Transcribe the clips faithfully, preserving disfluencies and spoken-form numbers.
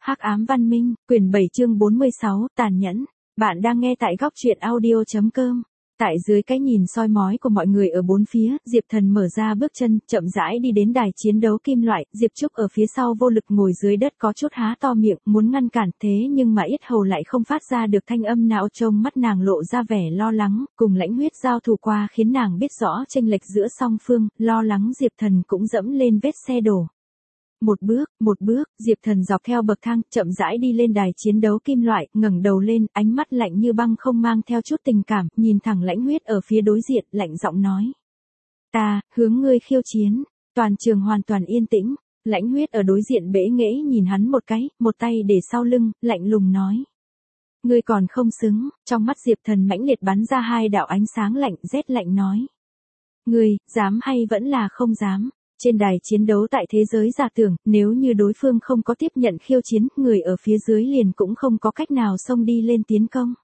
Hắc ám văn minh, quyển bảy chương bốn mươi sáu, tàn nhẫn. Bạn đang nghe tại góc truyện audio chấm com. Tại dưới cái nhìn soi mói của mọi người ở bốn phía, Diệp Thần mở ra bước chân, chậm rãi đi đến đài chiến đấu kim loại, Diệp Trúc ở phía sau vô lực ngồi dưới đất có chút há to miệng, muốn ngăn cản thế nhưng mà yết hầu lại không phát ra được thanh âm nào, trông mắt nàng lộ ra vẻ lo lắng, cùng Lãnh Huyết giao thủ qua khiến nàng biết rõ chênh lệch giữa song phương, lo lắng Diệp Thần cũng dẫm lên vết xe đổ. Một bước, một bước, Diệp Thần dọc theo bậc thang, chậm rãi đi lên đài chiến đấu kim loại, ngẩng đầu lên, ánh mắt lạnh như băng không mang theo chút tình cảm, nhìn thẳng Lãnh Huyết ở phía đối diện, lạnh giọng nói. Ta, hướng ngươi khiêu chiến. Toàn trường hoàn toàn yên tĩnh, Lãnh Huyết ở đối diện bẽ nghễ nhìn hắn một cái, một tay để sau lưng, lạnh lùng nói. Ngươi còn không xứng, trong mắt Diệp Thần mãnh liệt bắn ra hai đạo ánh sáng lạnh, rét lạnh nói. Ngươi, dám hay vẫn là không dám? Trên đài chiến đấu tại thế giới giả tưởng, nếu như đối phương không có tiếp nhận khiêu chiến, người ở phía dưới liền cũng không có cách nào xông đi lên tiến công.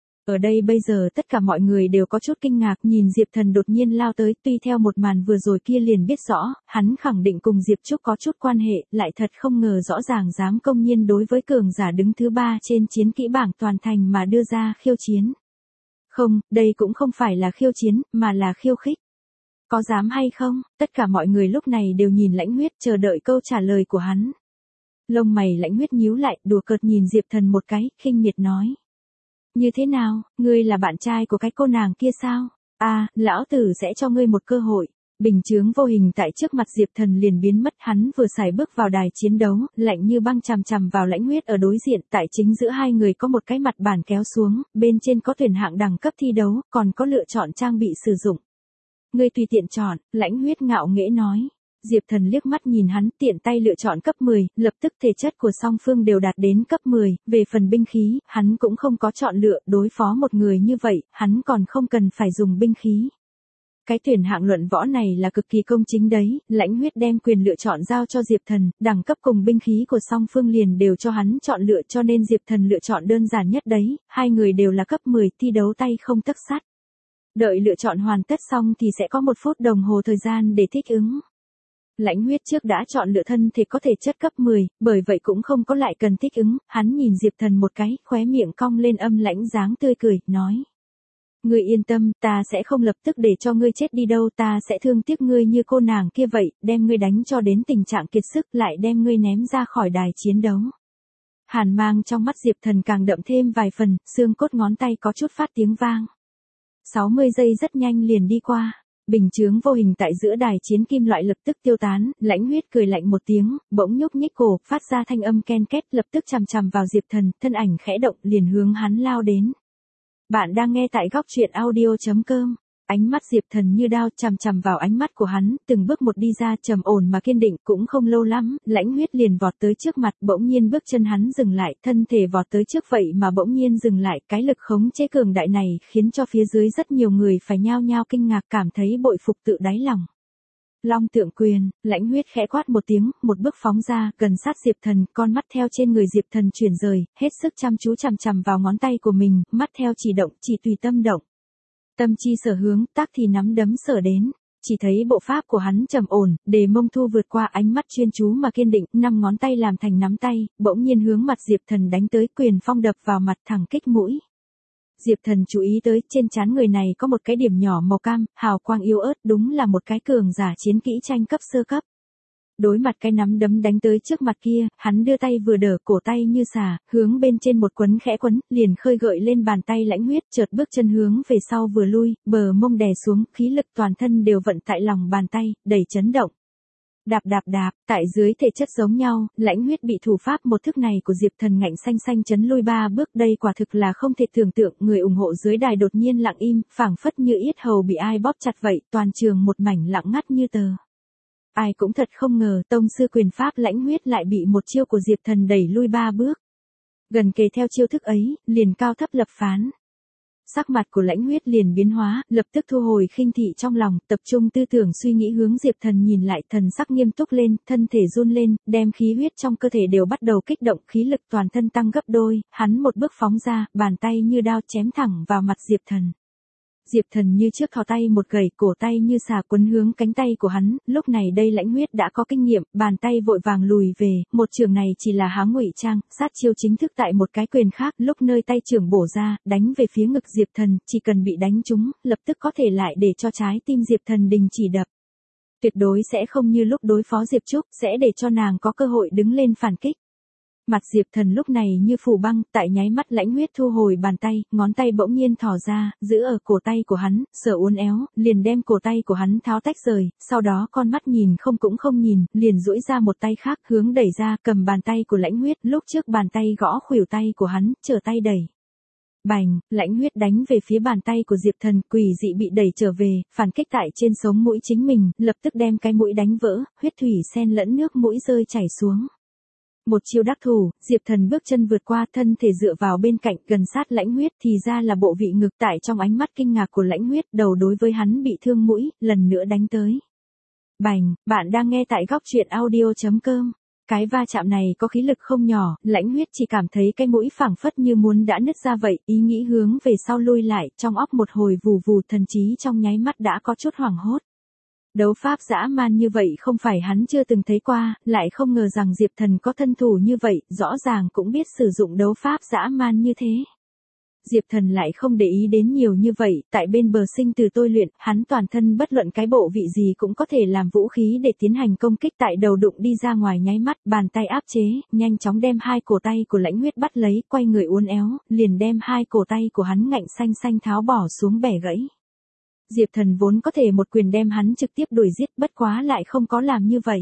Ở đây bây giờ tất cả mọi người đều có chút kinh ngạc nhìn Diệp Thần đột nhiên lao tới, tuy theo một màn vừa rồi kia liền biết rõ, hắn khẳng định cùng Diệp Trúc có chút quan hệ, lại thật không ngờ rõ ràng dám công nhiên đối với cường giả đứng thứ ba trên chiến kỹ bảng toàn thành mà đưa ra khiêu chiến. Không, đây cũng không phải là khiêu chiến, mà là khiêu khích. Có dám hay không? Tất cả mọi người lúc này đều nhìn Lãnh Huyết chờ đợi câu trả lời của hắn. Lông mày Lãnh Huyết nhíu lại, đùa cợt nhìn Diệp Thần một cái, khinh miệt nói. Như thế nào, ngươi là bạn trai của cái cô nàng kia sao? À, lão tử sẽ cho ngươi một cơ hội. Bình chướng vô hình tại trước mặt Diệp Thần liền biến mất, hắn vừa xài bước vào đài chiến đấu, lạnh như băng chằm chằm vào Lãnh Huyết ở đối diện, tại chính giữa hai người có một cái mặt bàn kéo xuống, bên trên có tuyển hạng đẳng cấp thi đấu, còn có lựa chọn trang bị sử dụng. Ngươi tùy tiện chọn, Lãnh Huyết ngạo nghễ nói. Diệp Thần liếc mắt nhìn hắn, tiện tay lựa chọn cấp mười, lập tức thể chất của song phương đều đạt đến cấp mười, về phần binh khí, hắn cũng không có chọn lựa, đối phó một người như vậy, hắn còn không cần phải dùng binh khí. Cái tuyển hạng luận võ này là cực kỳ công chính đấy, Lãnh Huyết đem quyền lựa chọn giao cho Diệp Thần, đẳng cấp cùng binh khí của song phương liền đều cho hắn chọn lựa, cho nên Diệp Thần lựa chọn đơn giản nhất đấy, hai người đều là cấp mười, thi đấu tay không tấc sắt. Đợi lựa chọn hoàn tất xong thì sẽ có một phút đồng hồ thời gian để thích ứng. Lãnh Huyết trước đã chọn lựa thân thể có thể chất cấp mười, bởi vậy cũng không có lại cần thích ứng, hắn nhìn Diệp Thần một cái, khóe miệng cong lên âm lãnh dáng tươi cười, nói. Ngươi yên tâm, ta sẽ không lập tức để cho ngươi chết đi đâu, ta sẽ thương tiếc ngươi như cô nàng kia vậy, đem ngươi đánh cho đến tình trạng kiệt sức, lại đem ngươi ném ra khỏi đài chiến đấu. Hàn mang trong mắt Diệp Thần càng đậm thêm vài phần, xương cốt ngón tay có chút phát tiếng vang. sáu mươi giây rất nhanh liền đi qua, bình chướng vô hình tại giữa đài chiến kim loại lập tức tiêu tán, Lãnh Huyết cười lạnh một tiếng, bỗng nhúc nhích cổ, phát ra thanh âm ken két, lập tức chằm chằm vào Diệp Thần, thân ảnh khẽ động liền hướng hắn lao đến. Bạn đang nghe tại góc truyện audio chấm com. Ánh mắt Diệp Thần như đao chằm chằm vào ánh mắt của hắn, từng bước một đi ra trầm ổn mà kiên định, cũng không lâu lắm, Lãnh Huyết liền vọt tới trước mặt, bỗng nhiên bước chân hắn dừng lại, thân thể vọt tới trước vậy mà bỗng nhiên dừng lại, cái lực khống chế cường đại này khiến cho phía dưới rất nhiều người phải nhao nhao kinh ngạc, cảm thấy bội phục tự đáy lòng. Long Tượng Quyền, Lãnh Huyết khẽ quát một tiếng, một bước phóng ra, gần sát Diệp Thần, con mắt theo trên người Diệp Thần chuyển rời, hết sức chăm chú chằm chằm vào ngón tay của mình, mắt theo chỉ động, chỉ tùy tâm động. Tâm chi sở hướng, tác thì nắm đấm sở đến. Chỉ thấy bộ pháp của hắn trầm ổn, đề mông thu vượt qua ánh mắt chuyên chú mà kiên định, năm ngón tay làm thành nắm tay, bỗng nhiên hướng mặt Diệp Thần đánh tới, quyền phong đập vào mặt thẳng kích mũi. Diệp Thần chú ý tới, trên trán người này có một cái điểm nhỏ màu cam, hào quang yếu ớt, đúng là một cái cường giả chiến kỹ tranh cấp sơ cấp. Đối mặt cái nắm đấm đánh tới trước mặt kia, hắn đưa tay vừa đỡ, cổ tay như xà, hướng bên trên một quấn khẽ quấn, liền khơi gợi lên bàn tay Lãnh Huyết, chợt bước chân hướng về sau vừa lui, bờ mông đè xuống, khí lực toàn thân đều vận tại lòng bàn tay, đầy chấn động. Đạp đạp đạp, tại dưới thể chất giống nhau, Lãnh Huyết bị thủ pháp một thức này của Diệp Thần ngạnh xanh xanh chấn lui ba bước, đây quả thực là không thể tưởng tượng, người ủng hộ dưới đài đột nhiên lặng im, phảng phất như yết hầu bị ai bóp chặt vậy, toàn trường một mảnh lặng ngắt như tờ. Ai cũng thật không ngờ, tông sư quyền pháp Lãnh Huyết lại bị một chiêu của Diệp Thần đẩy lui ba bước. Gần kề theo chiêu thức ấy, liền cao thấp lập phán. Sắc mặt của Lãnh Huyết liền biến hóa, lập tức thu hồi khinh thị trong lòng, tập trung tư tưởng suy nghĩ hướng Diệp Thần nhìn lại, thần sắc nghiêm túc lên, thân thể run lên, đem khí huyết trong cơ thể đều bắt đầu kích động, khí lực toàn thân tăng gấp đôi, hắn một bước phóng ra, bàn tay như đao chém thẳng vào mặt Diệp Thần. Diệp Thần như trước thò tay một gẩy, cổ tay như xà quấn hướng cánh tay của hắn, lúc này đây Lãnh Huyết đã có kinh nghiệm, bàn tay vội vàng lùi về, một trường này chỉ là há ngụy trang, sát chiêu chính thức tại một cái quyền khác, lúc nơi tay trưởng bổ ra, đánh về phía ngực Diệp Thần, chỉ cần bị đánh trúng, lập tức có thể lại để cho trái tim Diệp Thần đình chỉ đập. Tuyệt đối sẽ không như lúc đối phó Diệp Trúc, sẽ để cho nàng có cơ hội đứng lên phản kích. Mặt Diệp Thần lúc này như phủ băng, tại nháy mắt Lãnh Huyết thu hồi bàn tay, ngón tay bỗng nhiên thò ra, giữ ở cổ tay của hắn, sờ uốn éo, liền đem cổ tay của hắn tháo tách rời, sau đó con mắt nhìn không cũng không nhìn, liền duỗi ra một tay khác hướng đẩy ra, cầm bàn tay của Lãnh Huyết, lúc trước bàn tay gõ khuỷu tay của hắn, trở tay đẩy. Bành, Lãnh Huyết đánh về phía bàn tay của Diệp Thần, quỷ dị bị đẩy trở về, phản kích tại trên sống mũi chính mình, lập tức đem cái mũi đánh vỡ, huyết thủy xen lẫn nước mũi rơi chảy xuống. Một chiêu đắc thủ, Diệp Thần bước chân vượt qua, thân thể dựa vào bên cạnh, gần sát Lãnh Huyết, thì ra là bộ vị ngực, tại trong ánh mắt kinh ngạc của Lãnh Huyết, đầu đối với hắn bị thương mũi, lần nữa đánh tới. Bành, bạn đang nghe tại góc truyện audio chấm com. Cái va chạm này có khí lực không nhỏ, Lãnh Huyết chỉ cảm thấy cái mũi phảng phất như muốn đã nứt ra vậy, ý nghĩ hướng về sau lui lại, trong óc một hồi vù vù, thần trí trong nháy mắt đã có chút hoảng hốt. Đấu pháp dã man như vậy không phải hắn chưa từng thấy qua, lại không ngờ rằng Diệp Thần có thân thủ như vậy, rõ ràng cũng biết sử dụng đấu pháp dã man như thế. Diệp Thần lại không để ý đến nhiều như vậy, tại bên bờ sinh từ tôi luyện, hắn toàn thân bất luận cái bộ vị gì cũng có thể làm vũ khí để tiến hành công kích, tại đầu đụng đi ra ngoài nháy mắt, bàn tay áp chế, nhanh chóng đem hai cổ tay của Lãnh Huyết bắt lấy, quay người uốn éo, liền đem hai cổ tay của hắn ngạnh xanh xanh tháo bỏ xuống bẻ gãy. Diệp Thần vốn có thể một quyền đem hắn trực tiếp đuổi giết, bất quá lại không có làm như vậy.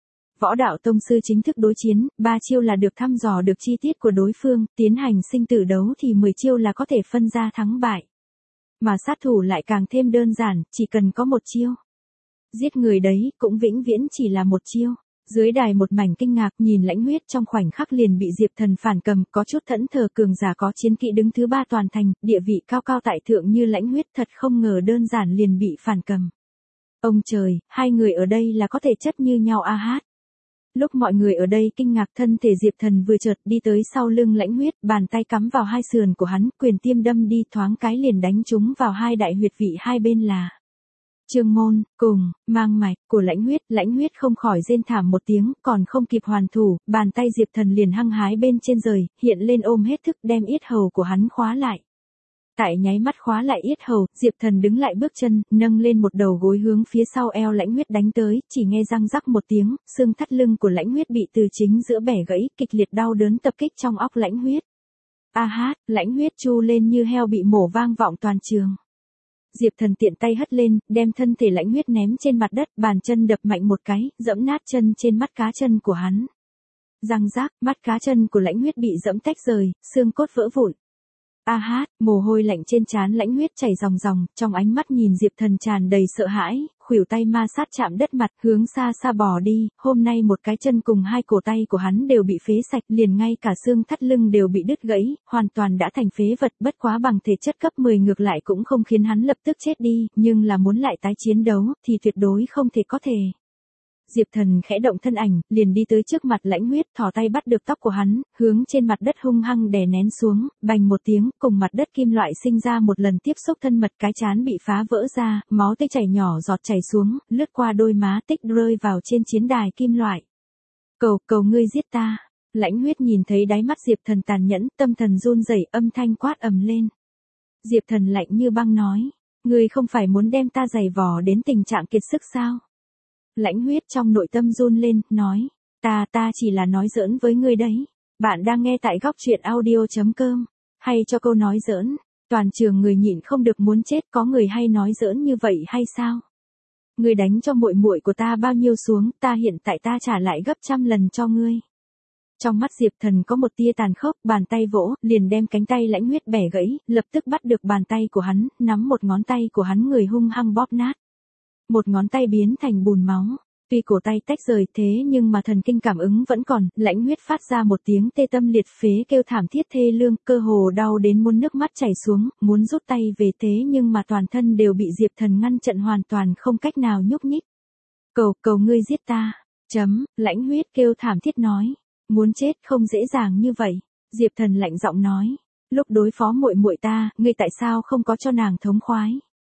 Võ đạo tông sư chính thức đối chiến, ba chiêu là được thăm dò được chi tiết của đối phương, tiến hành sinh tử đấu thì mười chiêu là có thể phân ra thắng bại. Mà sát thủ lại càng thêm đơn giản, chỉ cần có một chiêu. Giết người đấy, cũng vĩnh viễn chỉ là một chiêu. Dưới đài một mảnh kinh ngạc, nhìn Lãnh Huyết trong khoảnh khắc liền bị Diệp Thần phản cầm, có chút thẫn thờ, cường giả có chiến kỹ đứng thứ ba toàn thành, địa vị cao cao tại thượng như Lãnh Huyết, thật không ngờ đơn giản liền bị phản cầm. Ông trời, hai người ở đây là có thể chất như nhau a hát. Lúc mọi người ở đây kinh ngạc, thân thể Diệp Thần vừa chợt đi tới sau lưng Lãnh Huyết, bàn tay cắm vào hai sườn của hắn, quyền tiêm đâm đi, thoáng cái liền đánh trúng vào hai đại huyệt vị hai bên là Trương Môn, cùng, mang mạch của Lãnh Huyết. Lãnh Huyết không khỏi rên thảm một tiếng, còn không kịp hoàn thủ, bàn tay Diệp Thần liền hăng hái bên trên rời, hiện lên ôm hết thức, đem yết hầu của hắn khóa lại. Tại nháy mắt khóa lại yết hầu, Diệp Thần đứng lại bước chân, nâng lên một đầu gối hướng phía sau eo Lãnh Huyết đánh tới, chỉ nghe răng rắc một tiếng, xương thắt lưng của Lãnh Huyết bị từ chính giữa bẻ gãy, kịch liệt đau đớn tập kích trong óc Lãnh Huyết. A hát, Lãnh Huyết chu lên như heo bị mổ vang vọng toàn trường. Diệp Thần tiện tay hất lên, đem thân thể Lãnh Huyết ném trên mặt đất, bàn chân đập mạnh một cái, dẫm nát chân trên mắt cá chân của hắn. Răng rác, mắt cá chân của Lãnh Huyết bị dẫm tách rời, xương cốt vỡ vụn. A hát, mồ hôi lạnh trên trán Lãnh Huyết chảy ròng ròng, trong ánh mắt nhìn Diệp Thần tràn đầy sợ hãi, khuỷu tay ma sát chạm đất mặt, hướng xa xa bỏ đi, hôm nay một cái chân cùng hai cổ tay của hắn đều bị phế sạch, liền ngay cả xương thắt lưng đều bị đứt gãy, hoàn toàn đã thành phế vật, bất quá bằng thể chất cấp mười ngược lại cũng không khiến hắn lập tức chết đi, nhưng là muốn lại tái chiến đấu, thì tuyệt đối không thể có thể. Diệp Thần khẽ động thân ảnh, liền đi tới trước mặt Lãnh Huyết, thò tay bắt được tóc của hắn, hướng trên mặt đất hung hăng đè nén xuống, bành một tiếng, cùng mặt đất kim loại sinh ra một lần tiếp xúc thân mật, cái trán bị phá vỡ ra, máu tươi chảy nhỏ giọt chảy xuống, lướt qua đôi má, tích rơi vào trên chiến đài kim loại. Cầu, cầu ngươi giết ta. Lãnh Huyết nhìn thấy đáy mắt Diệp Thần tàn nhẫn, tâm thần run rẩy, âm thanh quát ầm lên. Diệp Thần lạnh như băng nói, ngươi không phải muốn đem ta giày vò đến tình trạng kiệt sức sao? Lãnh Huyết trong nội tâm run lên, nói, ta ta chỉ là nói giỡn với ngươi đấy. Bạn đang nghe tại góc truyện audio chấm com. Hay cho câu nói giỡn, toàn trường người nhịn không được muốn chết, có người hay nói giỡn như vậy hay sao? Ngươi đánh cho muội muội của ta bao nhiêu xuống, ta hiện tại ta trả lại gấp trăm lần cho ngươi. Trong mắt Diệp Thần có một tia tàn khốc, bàn tay vỗ, liền đem cánh tay Lãnh Huyết bẻ gãy, lập tức bắt được bàn tay của hắn, nắm một ngón tay của hắn người hung hăng bóp nát. Một ngón tay biến thành bùn máu. Tuy cổ tay tách rời thế nhưng mà thần kinh cảm ứng vẫn còn, Lãnh Huyết phát ra một tiếng tê tâm liệt phế kêu thảm thiết thê lương, cơ hồ đau đến muốn nước mắt chảy xuống, muốn rút tay về thế nhưng mà toàn thân đều bị Diệp Thần ngăn chặn, hoàn toàn không cách nào nhúc nhích. Cầu, cầu ngươi giết ta. Chấm, Lãnh Huyết kêu thảm thiết nói. Muốn chết không dễ dàng như vậy. Diệp Thần lạnh giọng nói. Lúc đối phó muội muội ta, ngươi tại sao không có cho nàng thống khoái?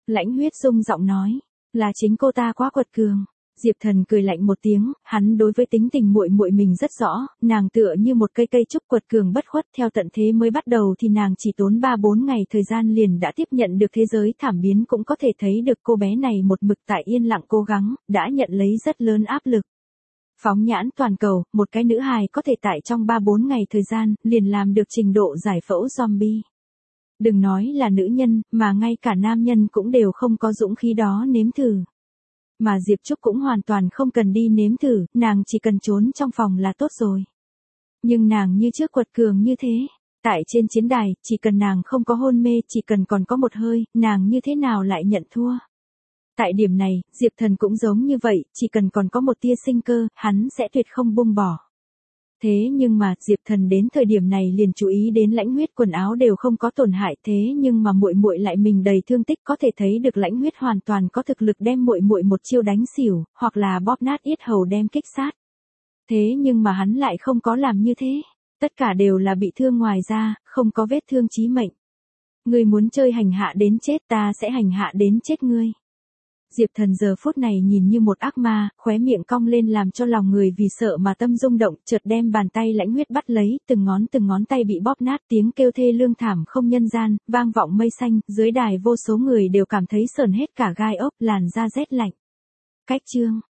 Lãnh Huyết rung giọng nói, là chính cô ta quá quật cường. Diệp Thần cười lạnh một tiếng, hắn đối với tính tình muội muội mình rất rõ, nàng tựa như một cây cây trúc quật cường bất khuất, theo tận thế mới bắt đầu thì nàng chỉ tốn ba bốn ngày thời gian liền đã tiếp nhận được thế giới thảm biến, cũng có thể thấy được cô bé này một mực tại yên lặng cố gắng, đã nhận lấy rất lớn áp lực. Phóng nhãn toàn cầu, một cái nữ hài có thể tại trong ba bốn ngày thời gian, liền làm được trình độ giải phẫu zombie. Đừng nói là nữ nhân, mà ngay cả nam nhân cũng đều không có dũng khí đó nếm thử. Mà Diệp Trúc cũng hoàn toàn không cần đi nếm thử, nàng chỉ cần trốn trong phòng là tốt rồi. Nhưng nàng như trước quật cường như thế. Tại trên chiến đài, chỉ cần nàng không có hôn mê, chỉ cần còn có một hơi, nàng như thế nào lại nhận thua. Tại điểm này, Diệp Thần cũng giống như vậy, chỉ cần còn có một tia sinh cơ, hắn sẽ tuyệt không buông bỏ. Thế nhưng mà, Diệp Thần đến thời điểm này liền chú ý đến Lãnh Huyết quần áo đều không có tổn hại, thế nhưng mà muội muội lại mình đầy thương tích, có thể thấy được Lãnh Huyết hoàn toàn có thực lực đem muội muội một chiêu đánh xỉu, hoặc là bóp nát yết hầu đem kích sát. Thế nhưng mà hắn lại không có làm như thế, tất cả đều là bị thương ngoài ra, không có vết thương chí mệnh. Ngươi muốn chơi hành hạ đến chết, ta sẽ hành hạ đến chết ngươi. Diệp Thần giờ phút này nhìn như một ác ma, khóe miệng cong lên làm cho lòng người vì sợ mà tâm rung động, chợt đem bàn tay Lãnh Huyết bắt lấy, từng ngón từng ngón tay bị bóp nát, tiếng kêu thê lương thảm không nhân gian, vang vọng mây xanh, dưới đài vô số người đều cảm thấy sởn hết cả gai ốc, làn da rét lạnh. Cách chương